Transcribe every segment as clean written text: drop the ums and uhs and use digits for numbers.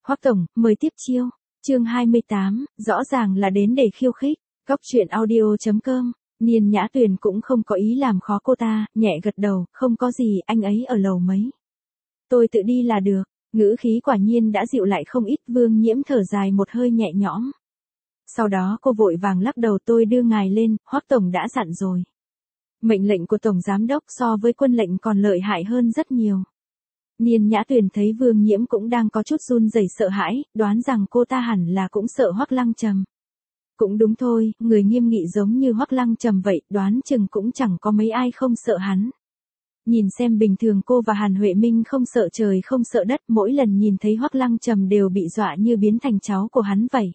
Hoắc tổng, mời tiếp chiêu. Chương 28, rõ ràng là đến để khiêu khích. Góc truyện audio.com. Niên Nhã Tuyền cũng không có ý làm khó cô ta, nhẹ gật đầu, không có gì, anh ấy ở lầu mấy. Tôi tự đi là được. Ngữ khí quả nhiên đã dịu lại không ít. Vương Nhiễm thở dài một hơi nhẹ nhõm. Sau đó cô vội vàng lắc đầu, tôi đưa ngài lên, Hoắc tổng đã dặn rồi. Mệnh lệnh của tổng giám đốc so với quân lệnh còn lợi hại hơn rất nhiều. Niên Nhã Tuyền thấy Vương Nhiễm cũng đang có chút run rẩy sợ hãi, đoán rằng cô ta hẳn là cũng sợ Hoắc Lăng Trầm. Cũng đúng thôi, người nghiêm nghị giống như Hoắc Lăng Trầm vậy, đoán chừng cũng chẳng có mấy ai không sợ hắn. Nhìn xem bình thường cô và Hàn Huệ Minh không sợ trời không sợ đất, mỗi lần nhìn thấy Hoắc Lăng Trầm đều bị dọa như biến thành cháu của hắn vậy.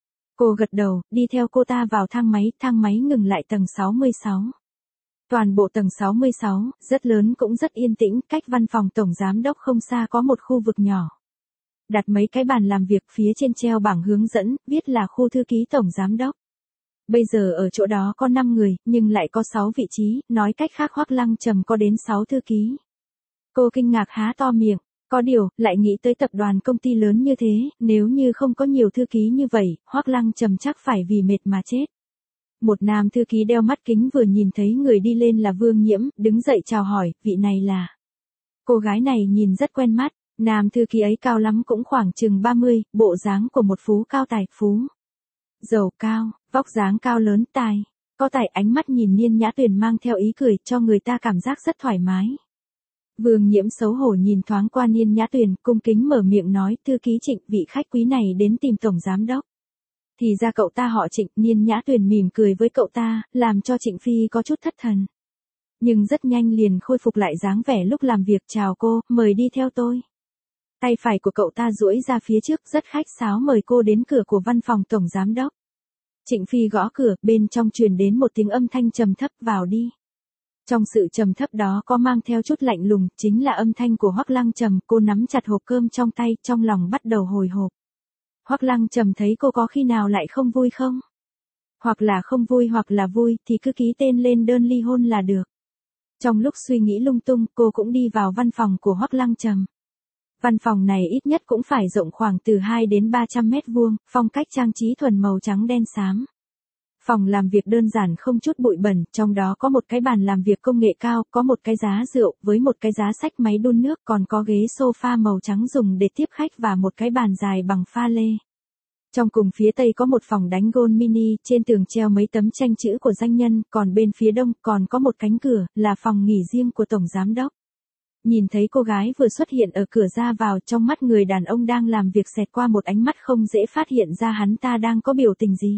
Cô gật đầu, đi theo cô ta vào thang máy ngừng lại tầng 66. Toàn bộ tầng 66, rất lớn cũng rất yên tĩnh, cách văn phòng tổng giám đốc không xa có một khu vực nhỏ. Đặt mấy cái bàn làm việc, phía trên treo bảng hướng dẫn, viết là khu thư ký tổng giám đốc. Bây giờ ở chỗ đó có 5 người, nhưng lại có 6 vị trí, nói cách khác Hoắc Lăng Trầm có đến 6 thư ký. Cô kinh ngạc há to miệng, có điều, lại nghĩ tới tập đoàn công ty lớn như thế, nếu như không có nhiều thư ký như vậy, Hoắc Lăng Trầm chắc phải vì mệt mà chết. Một nam thư ký đeo mắt kính vừa nhìn thấy người đi lên là Vương Nhiễm, đứng dậy chào hỏi, vị này là. Cô gái này nhìn rất quen mắt, nam thư ký ấy cao lắm cũng khoảng chừng 30, bộ dáng của một phú cao tài phú. Giàu cao, vóc dáng cao lớn tài, có tài, ánh mắt nhìn Niên Nhã Tuyền mang theo ý cười cho người ta cảm giác rất thoải mái. Vương Nhiễm xấu hổ nhìn thoáng qua Niên Nhã Tuyền, cung kính mở miệng nói, thư ký Trịnh, vị khách quý này đến tìm tổng giám đốc. Thì ra cậu ta họ Trịnh. Niên Nhã Tuyền mỉm cười với cậu ta, làm cho Trịnh Phi có chút thất thần. Nhưng rất nhanh liền khôi phục lại dáng vẻ lúc làm việc, chào cô, mời đi theo tôi. Tay phải của cậu ta duỗi ra phía trước, rất khách sáo mời cô đến cửa của văn phòng tổng giám đốc. Trịnh Phi gõ cửa, bên trong truyền đến một tiếng âm thanh trầm thấp, vào đi. Trong sự trầm thấp đó có mang theo chút lạnh lùng, chính là âm thanh của Hoắc Lăng Trầm. Cô nắm chặt hộp cơm trong tay, trong lòng bắt đầu hồi hộp. Hoắc Lăng Trầm thấy cô có khi nào lại không vui không? Hoặc là không vui hoặc là vui thì cứ ký tên lên đơn ly hôn là được. Trong lúc suy nghĩ lung tung, cô cũng đi vào văn phòng của Hoắc Lăng Trầm. Văn phòng này ít nhất cũng phải rộng khoảng từ 2 đến 300 mét vuông, phong cách trang trí thuần màu trắng đen xám. Phòng làm việc đơn giản không chút bụi bẩn, trong đó có một cái bàn làm việc công nghệ cao, có một cái giá rượu, với một cái giá sách máy đun nước, còn có ghế sofa màu trắng dùng để tiếp khách và một cái bàn dài bằng pha lê. Trong cùng phía tây có một phòng đánh golf mini, trên tường treo mấy tấm tranh chữ của danh nhân, còn bên phía đông còn có một cánh cửa, là phòng nghỉ riêng của tổng giám đốc. Nhìn thấy cô gái vừa xuất hiện ở cửa ra vào, trong mắt người đàn ông đang làm việc xẹt qua một ánh mắt không dễ phát hiện ra hắn ta đang có biểu tình gì.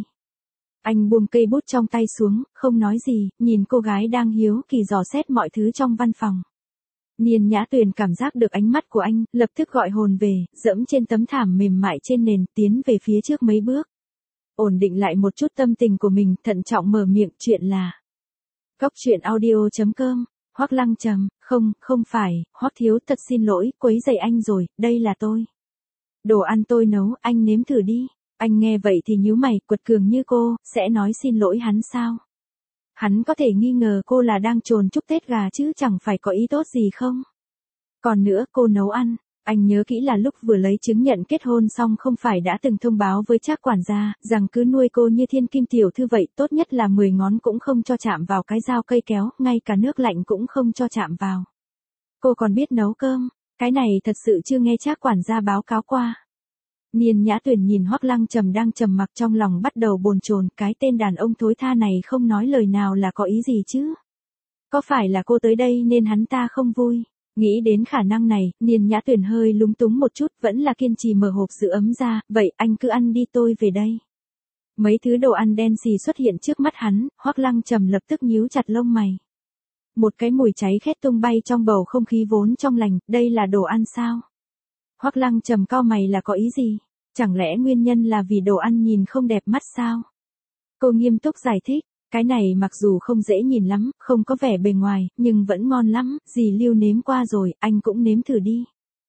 Anh buông cây bút trong tay xuống, không nói gì, nhìn cô gái đang hiếu kỳ dò xét mọi thứ trong văn phòng. Niên Nhã Tuyền cảm giác được ánh mắt của anh, lập tức gọi hồn về, dẫm trên tấm thảm mềm mại trên nền, tiến về phía trước mấy bước. Ổn định lại một chút tâm tình của mình, thận trọng mở miệng, chuyện là. Góc truyện audio.com. Hoắc Lăng Trầm, không phải, Hoắc thiếu, thật xin lỗi, quấy rầy anh rồi, đây là tôi. Đồ ăn tôi nấu, anh nếm thử đi. Anh nghe vậy thì nhíu mày, quật cường như cô, sẽ nói xin lỗi hắn sao? Hắn có thể nghi ngờ cô là đang trồn chúc Tết gà chứ chẳng phải có ý tốt gì không? Còn nữa, cô nấu ăn, anh nhớ kỹ là lúc vừa lấy chứng nhận kết hôn xong không phải đã từng thông báo với Trác quản gia, rằng cứ nuôi cô như thiên kim tiểu thư vậy, tốt nhất là 10 ngón cũng không cho chạm vào cái dao cây kéo, ngay cả nước lạnh cũng không cho chạm vào. Cô còn biết nấu cơm, cái này thật sự chưa nghe Trác quản gia báo cáo qua. Niên Nhã Tuyền nhìn Hoắc Lăng Trầm đang trầm mặc, trong lòng bắt đầu bồn chồn, cái tên đàn ông thối tha này không nói lời nào là có ý gì chứ? Có phải là cô tới đây nên hắn ta không vui? Nghĩ đến khả năng này, Niên Nhã Tuyền hơi lúng túng một chút, vẫn là kiên trì mở hộp sữa ấm ra, vậy anh cứ ăn đi, tôi về đây. Mấy thứ đồ ăn đen xì xuất hiện trước mắt hắn, Hoắc Lăng Trầm lập tức nhíu chặt lông mày. Một cái mùi cháy khét tung bay trong bầu không khí vốn trong lành, đây là đồ ăn sao? Hoắc Lăng Trầm cau mày, là có ý gì? Chẳng lẽ nguyên nhân là vì đồ ăn nhìn không đẹp mắt sao? Cô nghiêm túc giải thích, cái này mặc dù không dễ nhìn lắm, không có vẻ bề ngoài, nhưng vẫn ngon lắm, dì Lưu nếm qua rồi, anh cũng nếm thử đi.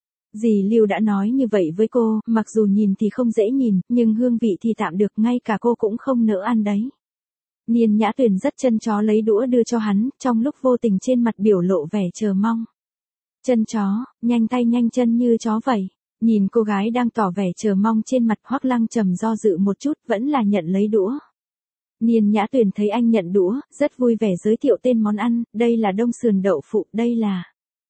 Dì Lưu đã nói như vậy với cô, mặc dù nhìn thì không dễ nhìn, nhưng hương vị thì tạm được, ngay cả cô cũng không nỡ ăn đấy. Niên Nhã Tuyền rất chân chó lấy đũa đưa cho hắn, trong lúc vô tình trên mặt biểu lộ vẻ chờ mong. Chân chó, nhanh tay nhanh chân như chó vậy. Nhìn cô gái đang tỏ vẻ chờ mong trên mặt, Hoắc Lăng Trầm do dự một chút, vẫn là nhận lấy đũa. Niên Nhã Tuyền thấy anh nhận đũa, rất vui vẻ giới thiệu tên món ăn, đây là đông sườn đậu phụ, đây là...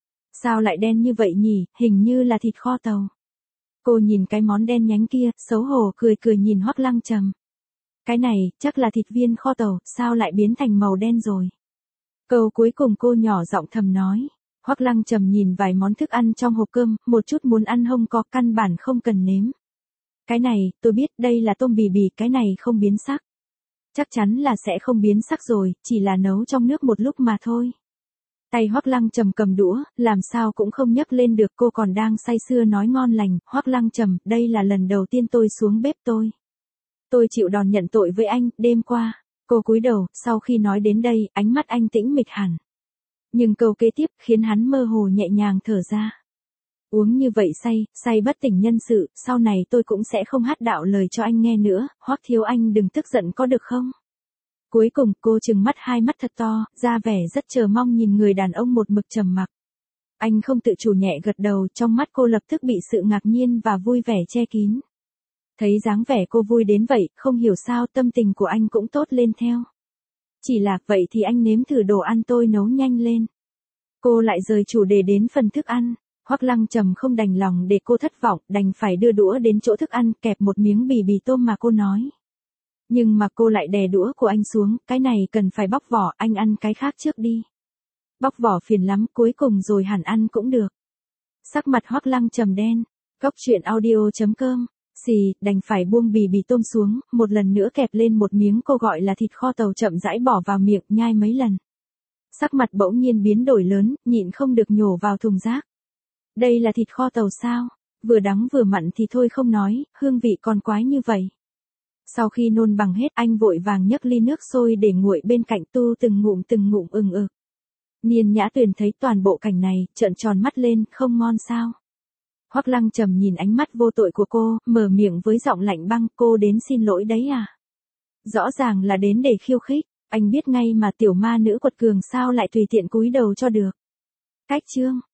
Sao lại đen như vậy nhỉ, hình như là thịt kho tàu. Cô nhìn cái món đen nhánh kia, xấu hổ cười cười nhìn Hoắc Lăng Trầm. Cái này, chắc là thịt viên kho tàu, sao lại biến thành màu đen rồi. Câu cuối cùng cô nhỏ giọng thầm nói. Hoắc Lăng Trầm nhìn vài món thức ăn trong hộp cơm, một chút muốn ăn không có, căn bản không cần nếm. Cái này, tôi biết, đây là tôm bì bì, cái này không biến sắc. Chắc chắn là sẽ không biến sắc rồi, chỉ là nấu trong nước một lúc mà thôi. Tay Hoắc Lăng Trầm cầm đũa, làm sao cũng không nhấc lên được, cô còn đang say sưa nói ngon lành, Hoắc Lăng Trầm, đây là lần đầu tiên tôi xuống bếp tôi. Tôi chịu đòn nhận tội với anh, đêm qua. Cô cúi đầu, sau khi nói đến đây, ánh mắt anh tĩnh mịch hẳn. Nhưng câu kế tiếp khiến hắn mơ hồ nhẹ nhàng thở ra. Uống như vậy say bất tỉnh nhân sự, sau này tôi cũng sẽ không hát đạo lời cho anh nghe nữa, Hoắc thiếu anh đừng tức giận có được không? Cuối cùng cô trừng mắt hai mắt thật to, ra vẻ rất chờ mong nhìn người đàn ông một mực trầm mặc. Anh không tự chủ nhẹ gật đầu, trong mắt cô lập tức bị sự ngạc nhiên và vui vẻ che kín. Thấy dáng vẻ cô vui đến vậy, không hiểu sao tâm tình của anh cũng tốt lên theo. Chỉ là, vậy thì anh nếm thử đồ ăn tôi nấu nhanh lên. Cô lại rời chủ đề đến phần thức ăn. Hoắc Lăng Trầm không đành lòng để cô thất vọng, đành phải đưa đũa đến chỗ thức ăn, kẹp một miếng bì bì tôm mà cô nói. Nhưng mà cô lại đè đũa của anh xuống, cái này cần phải bóc vỏ, anh ăn cái khác trước đi. Bóc vỏ phiền lắm, cuối cùng rồi hẳn ăn cũng được. Sắc mặt Hoắc Lăng Trầm đen. Góc truyện audio.com. Đành phải buông bì bì tôm xuống, một lần nữa kẹp lên một miếng cô gọi là thịt kho tàu chậm rãi bỏ vào miệng, nhai mấy lần. Sắc mặt bỗng nhiên biến đổi lớn, nhịn không được nhổ vào thùng rác. Đây là thịt kho tàu sao? Vừa đắng vừa mặn thì thôi không nói, hương vị còn quái như vậy. Sau khi nôn bằng hết, anh vội vàng nhấc ly nước sôi để nguội bên cạnh, tu từng ngụm ực. Niên Nhã Tuyền thấy toàn bộ cảnh này, trợn tròn mắt lên, không ngon sao? Hoắc Lăng Trầm nhìn ánh mắt vô tội của cô, mở miệng với giọng lạnh băng, cô đến xin lỗi đấy à? Rõ ràng là đến để khiêu khích, anh biết ngay mà tiểu ma nữ quật cường sao lại tùy tiện cúi đầu cho được. Cách chương